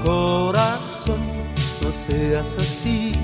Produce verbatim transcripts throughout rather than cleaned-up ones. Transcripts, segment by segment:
Corazón, no seas así.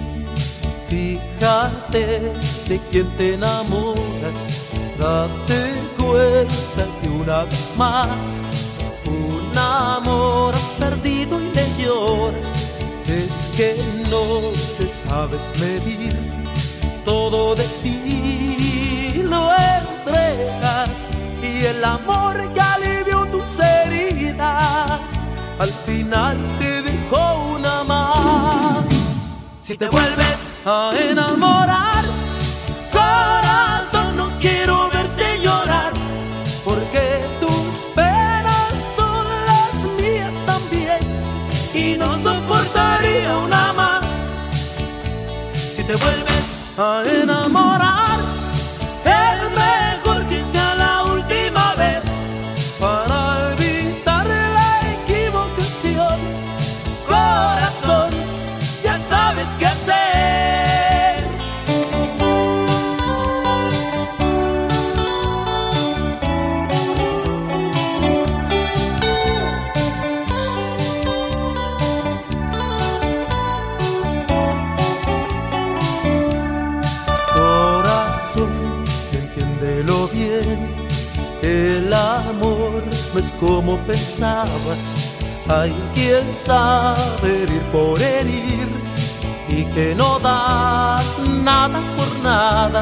Fíjate de quién te enamoras. Date cuenta que una vez más un amor has perdido y le lloras. Es que no te sabes medir, todo de ti lo entregas, y el amor que alivió tus heridas al final te dejó una más. Si te vuelves a enamorar, corazón, no quiero verte llorar, porque tus penas son las mías también, y no soportaría una más. Si te vuelves a enamorar, es mejor que sea la última vez, para evitar la equivocación. Corazón, ya sabes qué hacer. Entiéndelo bien, el amor no es como pensabas. Hay quien sabe herir por herir, y que no da nada por nada.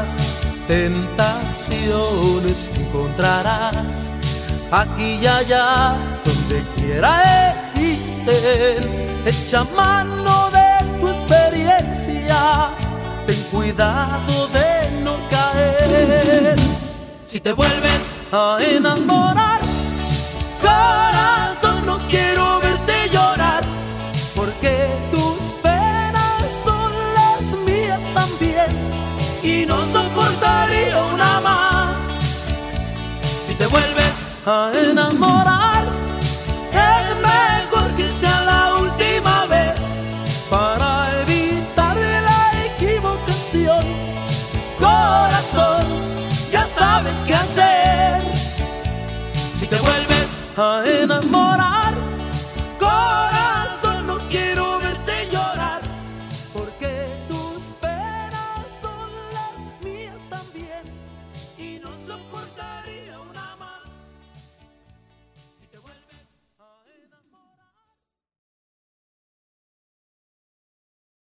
Tentaciones encontrarás aquí y allá, donde quiera existen. Echa mano de tu experiencia, ten cuidado de no caer. Si te vuelves a enamorar, corazón, no quiero verte llorar, porque tus penas son las mías también, y no soportaría una más. Si te vuelves a enamorar, es mejor que sea la última vez, para evitar la equivocación. Corazón, ya sabes qué hacer. Si te vuelves a enamorar,